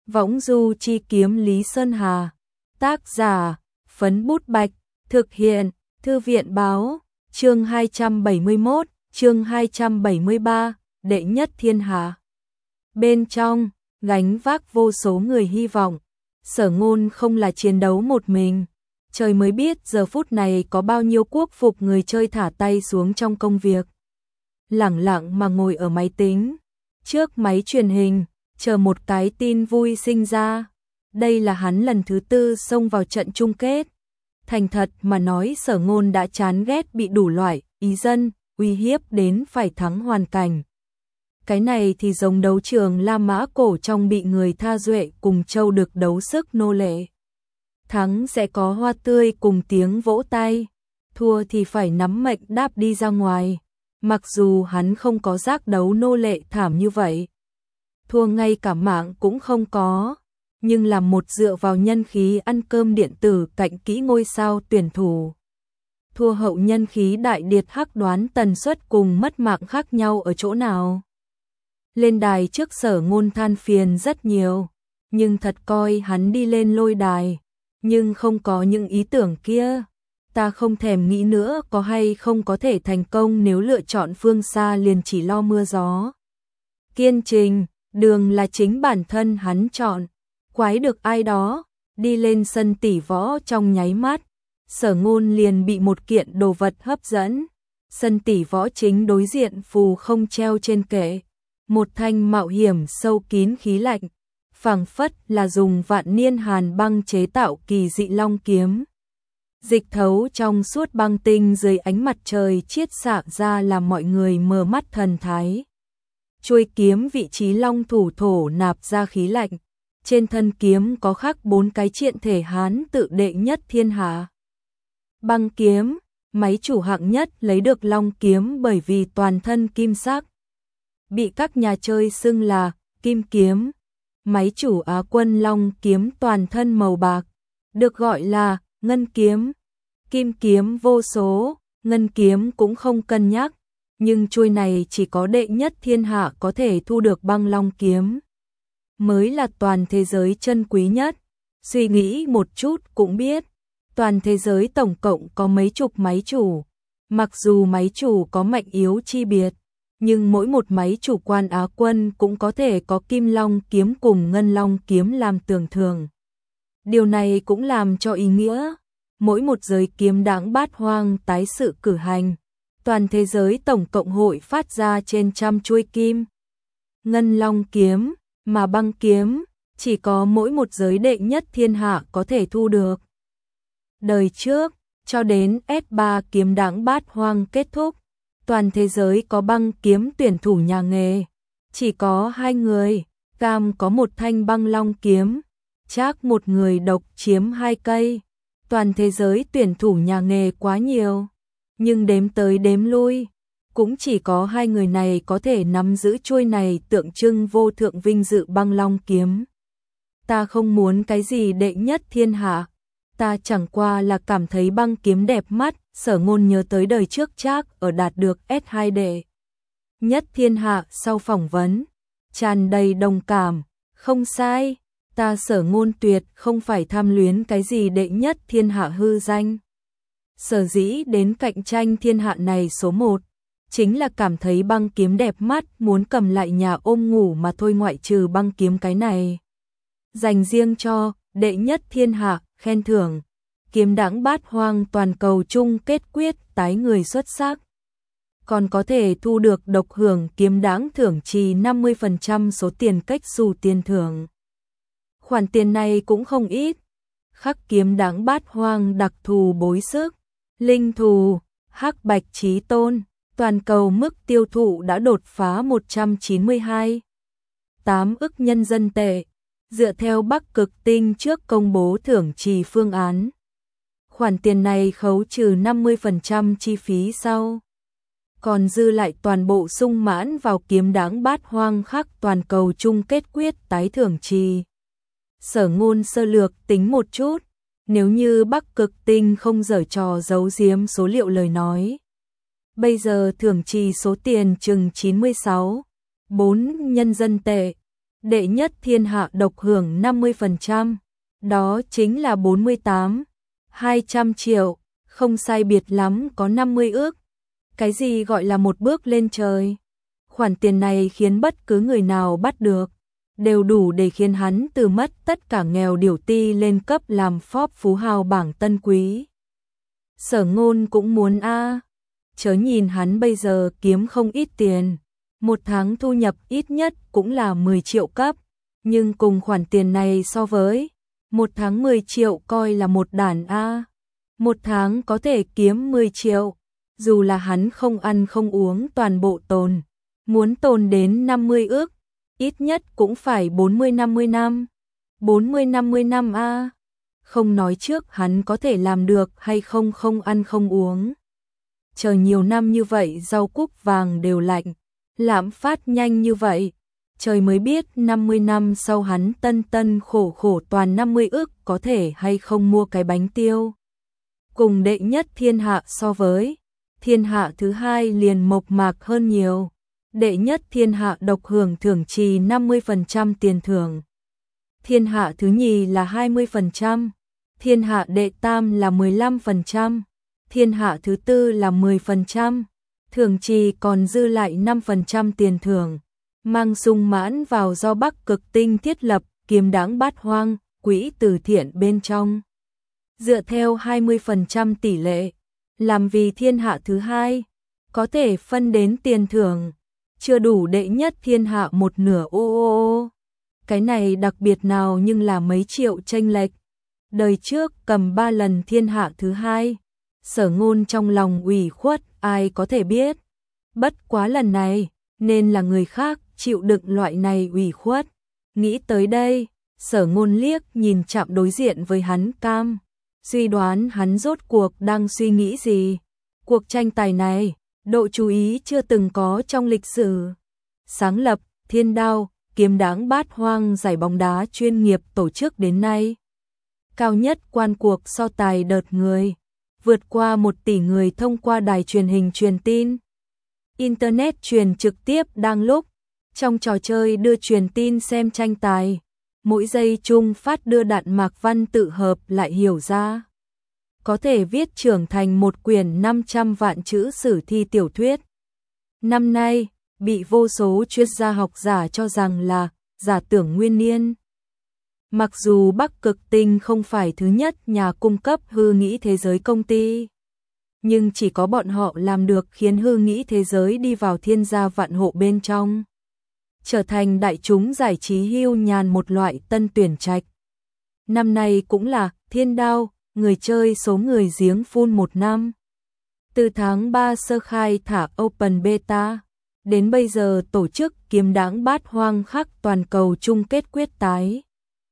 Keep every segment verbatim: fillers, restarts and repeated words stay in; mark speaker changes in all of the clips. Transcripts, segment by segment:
Speaker 1: Võng du chi kiếm Lý Sơn Hà. Tác giả, Phấn Bút Bạch. Thực hiện, Thư viện Báo. Chương hai trăm bảy mươi mốt, chương hai trăm bảy mươi ba, đệ nhất thiên hạ. Bên trong, gánh vác vô số người hy vọng. Sở Ngôn không là chiến đấu một mình. Trời mới biết giờ phút này có bao nhiêu quốc phục người chơi thả tay xuống trong công việc. Lẳng lặng mà ngồi ở máy tính, trước máy truyền hình, chờ một cái tin vui sinh ra. Đây là hắn lần thứ tư xông vào trận chung kết. Thành thật mà nói, Sở Ngôn đã chán ghét bị đủ loại ý dân uy hiếp đến phải thắng hoàn cảnh. Cái này thì giống đấu trường La Mã cổ trong bị người tha duệ cùng châu đực đấu sức nô lệ. Thắng sẽ có hoa tươi cùng tiếng vỗ tay, thua thì phải nắm mệnh đáp đi ra ngoài. Mặc dù hắn không có giác đấu nô lệ thảm như vậy, thua ngay cả mạng cũng không có, nhưng là một dựa vào nhân khí ăn cơm điện tử cạnh kỹ ngôi sao tuyển thủ. Thua hậu nhân khí đại điệt hắc đoán tần suất cùng mất mạng khác nhau ở chỗ nào. Lên đài trước Sở Ngôn than phiền rất nhiều, nhưng thật coi hắn đi lên lôi đài, nhưng không có những ý tưởng kia. Ta không thèm nghĩ nữa có hay không có thể thành công, nếu lựa chọn phương xa liền chỉ lo mưa gió. Kiên trình, đường là chính bản thân hắn chọn. Quái được ai đó, đi lên sân tỷ võ trong nháy mắt, Sở Ngôn liền bị một kiện đồ vật hấp dẫn. Sân tỷ võ chính đối diện phù không treo trên kệ, một thanh mạo hiểm sâu kín khí lạnh, phảng phất là dùng vạn niên hàn băng chế tạo kỳ dị long kiếm. Dịch thấu trong suốt băng tinh dưới ánh mặt trời chiết xạ ra làm mọi người mờ mắt thần thái. Chuôi kiếm vị trí long thủ thổ nạp ra khí lạnh. Trên thân kiếm có khắc bốn cái triện thể Hán tự đệ nhất thiên hạ. Băng kiếm, máy chủ hạng nhất lấy được long kiếm bởi vì toàn thân kim sắc, bị các nhà chơi xưng là kim kiếm. Máy chủ Á quân long kiếm toàn thân màu bạc, được gọi là ngân kiếm. Kim kiếm vô số, ngân kiếm cũng không cân nhắc, nhưng chuôi này chỉ có đệ nhất thiên hạ có thể thu được băng long kiếm, mới là toàn thế giới chân quý nhất. Suy nghĩ một chút cũng biết, toàn thế giới tổng cộng có mấy chục máy chủ. Mặc dù máy chủ có mạnh yếu chi biệt, nhưng mỗi một máy chủ quan Á quân cũng có thể có kim long kiếm cùng ngân long kiếm làm tưởng thưởng. Điều này cũng làm cho ý nghĩa, mỗi một giới kiếm đãng bát hoang tái sự cử hành, toàn thế giới tổng cộng hội phát ra trên trăm chuôi kim ngân long kiếm, mà băng kiếm chỉ có mỗi một giới đệ nhất thiên hạ có thể thu được. Đời trước, cho đến ét ba kiếm đãng bát hoang kết thúc, toàn thế giới có băng kiếm tuyển thủ nhà nghề chỉ có hai người. Cam có một thanh băng long kiếm, Trác một người độc chiếm hai cây. Toàn thế giới tuyển thủ nhà nghề quá nhiều, nhưng đếm tới đếm lui, cũng chỉ có hai người này có thể nắm giữ chuôi này tượng trưng vô thượng vinh dự băng long kiếm. Ta không muốn cái gì đệ nhất thiên hạ, ta chẳng qua là cảm thấy băng kiếm đẹp mắt. Sở Ngôn nhớ tới đời trước Trác ở đạt được ét hai đệ nhất thiên hạ sau phỏng vấn, tràn đầy đồng cảm. Không sai, ta Sở Ngôn tuyệt không phải tham luyến cái gì đệ nhất thiên hạ hư danh. Sở dĩ đến cạnh tranh thiên hạ này số một, chính là cảm thấy băng kiếm đẹp mắt, muốn cầm lại nhà ôm ngủ mà thôi. Ngoại trừ băng kiếm cái này dành riêng cho đệ nhất thiên hạ khen thưởng, kiếm đãng bát hoang toàn cầu chung kết quyết tái người xuất sắc, còn có thể thu được độc hưởng kiếm đãng thưởng trì năm mươi phần trăm số tiền cách xù tiền thưởng. Khoản tiền này cũng không ít. Khắc kiếm đãng bát hoang đặc thù bối sức, linh thù, hắc bạch chí tôn, toàn cầu mức tiêu thụ đã đột phá một trăm chín mươi hai phẩy tám ức nhân dân tệ, dựa theo Bắc Cực Tinh trước công bố thưởng trì phương án. Khoản tiền này khấu trừ năm mươi phần trăm chi phí sau, còn dư lại toàn bộ sung mãn vào kiếm đãng bát hoang khắc toàn cầu chung kết quyết tái thưởng trì. Sở Ngôn sơ lược tính một chút, nếu như Bắc Cực Tinh không giở trò giấu giếm số liệu lời nói, bây giờ thưởng trì số tiền chừng chín mươi sáu phẩy bốn nhân dân tệ, Đệ nhất thiên hạ độc hưởng năm mươi phần trăm, đó chính là bốn mươi tám, hai trăm triệu, không sai biệt lắm có năm mươi ước. Cái gì gọi là một bước lên trời? Khoản tiền này khiến bất cứ người nào bắt được, đều đủ để khiến hắn từ mất tất cả nghèo điểu ti lên cấp làm Forbes phú hào bảng tân quý. Sở Ngôn cũng muốn a, chớ nhìn hắn bây giờ kiếm không ít tiền, một tháng thu nhập ít nhất cũng là mười triệu cấp, nhưng cùng khoản tiền này so với một tháng mười triệu coi là một đàn a. Một tháng có thể kiếm mười triệu, dù là hắn không ăn không uống toàn bộ tồn, muốn tồn đến năm mươi ước, ít nhất cũng phải bốn mươi năm mươi năm. bốn mươi năm mươi năm a. Không nói trước hắn có thể làm được hay không không ăn không uống. Chờ nhiều năm như vậy rau cúc vàng đều lạnh, lạm phát nhanh như vậy, trời mới biết năm mươi năm sau hắn tân tân khổ khổ toàn năm mươi ức có thể hay không mua cái bánh tiêu. Cùng đệ nhất thiên hạ so với, thiên hạ thứ hai liền mộc mạc hơn nhiều. Đệ nhất thiên hạ độc hưởng thưởng trì năm mươi phần trăm tiền thưởng. Thiên hạ thứ nhì là hai mươi phần trăm, thiên hạ đệ tam là mười lăm phần trăm, thiên hạ thứ tư là mười phần trăm, thưởng trì còn dư lại năm phần trăm tiền thưởng. Mang sung mãn vào do Bắc Cực Tinh thiết lập Kiếm Đãng Bát Hoang, quỹ từ thiện bên trong. Dựa theo hai mươi phần trăm tỷ lệ, làm vì thiên hạ thứ hai, có thể phân đến tiền thưởng, chưa đủ đệ nhất thiên hạ một nửa ô ô ô. Cái này đặc biệt nào nhưng là mấy triệu chênh lệch. Đời trước cầm ba lần thiên hạ thứ hai, Sở Ngôn trong lòng ủy khuất ai có thể biết. Bất quá lần này, nên là người khác chịu đựng loại này ủy khuất. Nghĩ tới đây, Sở Ngôn liếc nhìn chạm đối diện với hắn cam, suy đoán hắn rốt cuộc đang suy nghĩ gì. Cuộc tranh tài này, độ chú ý chưa từng có trong lịch sử. Sáng lập, Thiên Đao, Kiếm Đãng Bát Hoang giải bóng đá chuyên nghiệp tổ chức đến nay. Cao nhất quan cuộc so tài đợt người, vượt qua một tỷ người thông qua đài truyền hình truyền tin. Internet truyền trực tiếp đang lúc, trong trò chơi đưa truyền tin xem tranh tài, mỗi giây chung phát đưa đạn mạc văn tự hợp lại hiểu ra. Có thể viết trưởng thành một quyển năm trăm vạn chữ sử thi tiểu thuyết. Năm nay, bị vô số chuyên gia học giả cho rằng là giả tưởng nguyên niên. Mặc dù Bắc Cực Tinh không phải thứ nhất nhà cung cấp hư nghĩ thế giới công ty, nhưng chỉ có bọn họ làm được khiến hư nghĩ thế giới đi vào thiên gia vạn hộ bên trong, trở thành đại chúng giải trí hưu nhàn một loại tân tuyển trạch. Năm nay cũng là Thiên Đao, người chơi số người giếng phun một năm. Từ tháng ba sơ khai thả Open Beta, đến bây giờ tổ chức Kiếm Đãng Bát Hoang khắc toàn cầu chung kết quyết tái.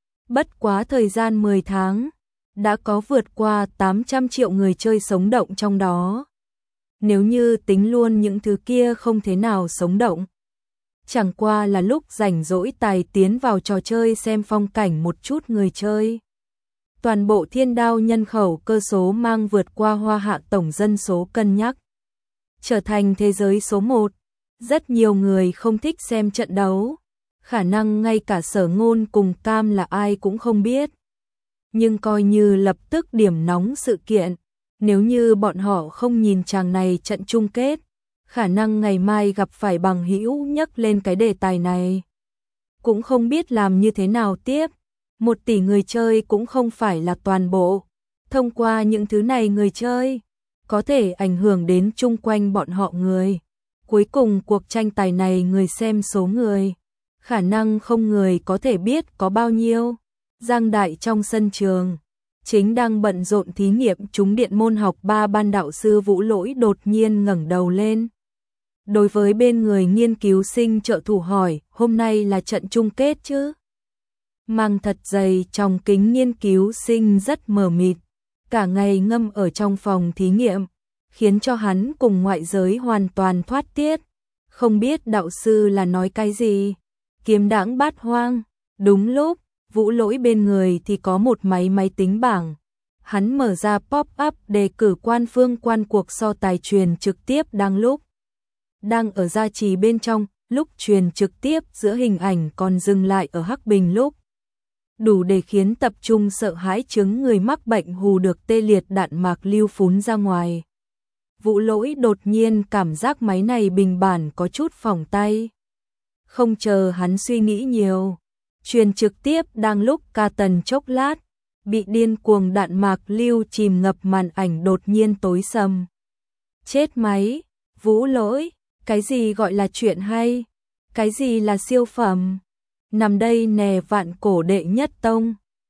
Speaker 1: Bất quá thời gian mười tháng, đã có vượt qua tám trăm triệu người chơi sống động trong đó. Nếu như tính luôn những thứ kia không thế nào sống động. Chẳng qua là lúc rảnh rỗi tài tiến vào trò chơi xem phong cảnh một chút người chơi. Toàn bộ Thiên Đao nhân khẩu cơ số mang vượt qua Hoa Hạ tổng dân số cân nhắc. Trở thành thế giới số một. Rất nhiều người không thích xem trận đấu. Khả năng ngay cả Sở Ngôn cùng Cam là ai cũng không biết. Nhưng coi như lập tức điểm nóng sự kiện. Nếu như bọn họ không nhìn chàng này trận chung kết, khả năng ngày mai gặp phải bằng hữu nhắc lên cái đề tài này. Cũng không biết làm như thế nào tiếp. Một tỷ người chơi cũng không phải là toàn bộ. Thông qua những thứ này người chơi, có thể ảnh hưởng đến chung quanh bọn họ người. Cuối cùng cuộc tranh tài này người xem số người, khả năng không người có thể biết có bao nhiêu. Giang Đại trong sân trường, chính đang bận rộn thí nghiệm trúng điện môn học ba ban đạo sư Vũ Lỗi đột nhiên ngẩng đầu lên. Đối với bên người nghiên cứu sinh trợ thủ hỏi, hôm nay là trận chung kết chứ? Mang thật dày trong kính nghiên cứu sinh rất mờ mịt, cả ngày ngâm ở trong phòng thí nghiệm, khiến cho hắn cùng ngoại giới hoàn toàn thoát tiết, không biết đạo sư là nói cái gì. Kiếm Đãng Bát Hoang, đúng lúc, Vũ Lỗi bên người thì có một máy máy tính bảng. Hắn mở ra pop-up đề cử quan phương quan cuộc so tài truyền trực tiếp đang lúc. Đang ở gia trì bên trong, lúc truyền trực tiếp giữa hình ảnh còn dừng lại ở Hắc Bình lúc. Đủ để khiến tập trung sợ hãi chứng người mắc bệnh hù được tê liệt đạn mạc lưu phún ra ngoài. Vũ Lỗi đột nhiên cảm giác máy này bình bản có chút phỏng tay. Không chờ hắn suy nghĩ nhiều, truyền trực tiếp đang lúc ca tần chốc lát, bị điên cuồng đạn mạc lưu chìm ngập màn ảnh đột nhiên tối sầm. Chết máy, Vũ Lỗi, cái gì gọi là chuyện hay? Cái gì là siêu phẩm? Nằm đây nè vạn cổ đệ nhất tông.